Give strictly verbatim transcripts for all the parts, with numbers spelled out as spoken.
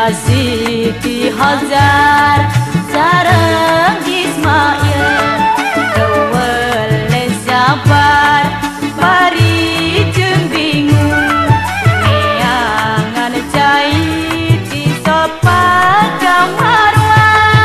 Siti Hajar sareng Ismail dewele sabar pari jeung bingung neangan cai di sopan kamarwa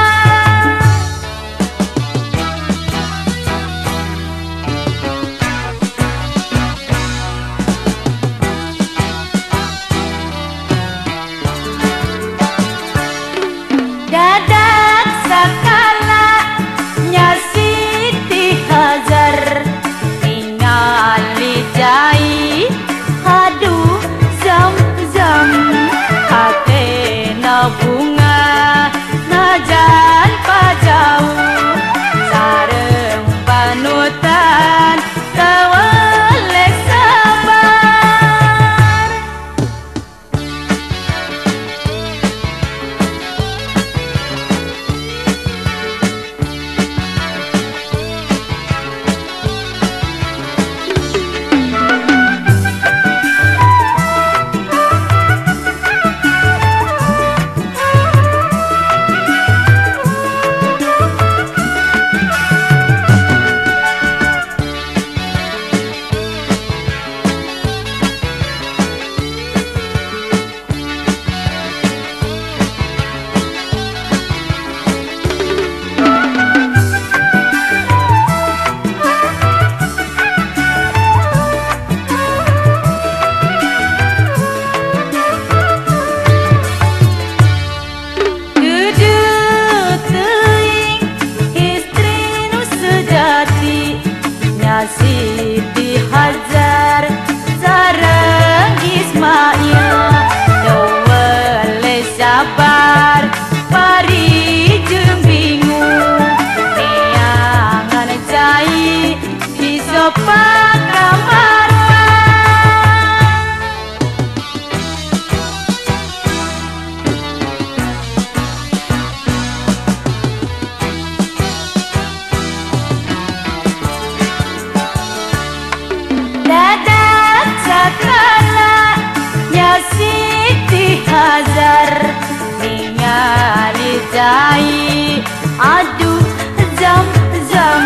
dadak sakala nya Siti Hajar ningali cai aduh zam-zam hatena bunga najan pajauh sareng panutan tawalek sabar Siti Hajar sareng Ismail dewele sabar pari jeung bingung neangan cai di sopan kamarwa dadak sakala nya Siti Hajar ningali cai aduh zam-zam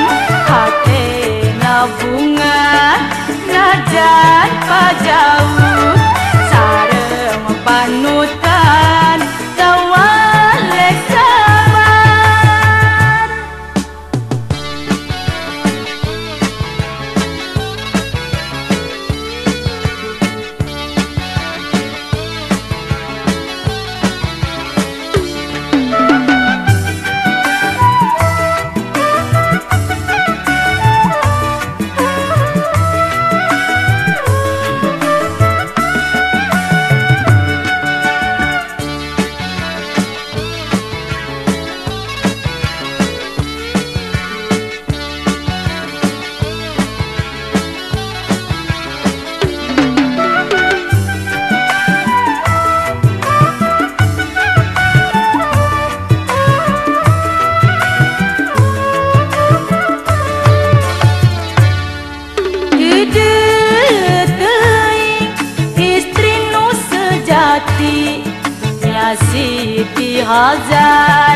hatena bunga najan pajauh sareng panutan tawalek sabar Siti Hajar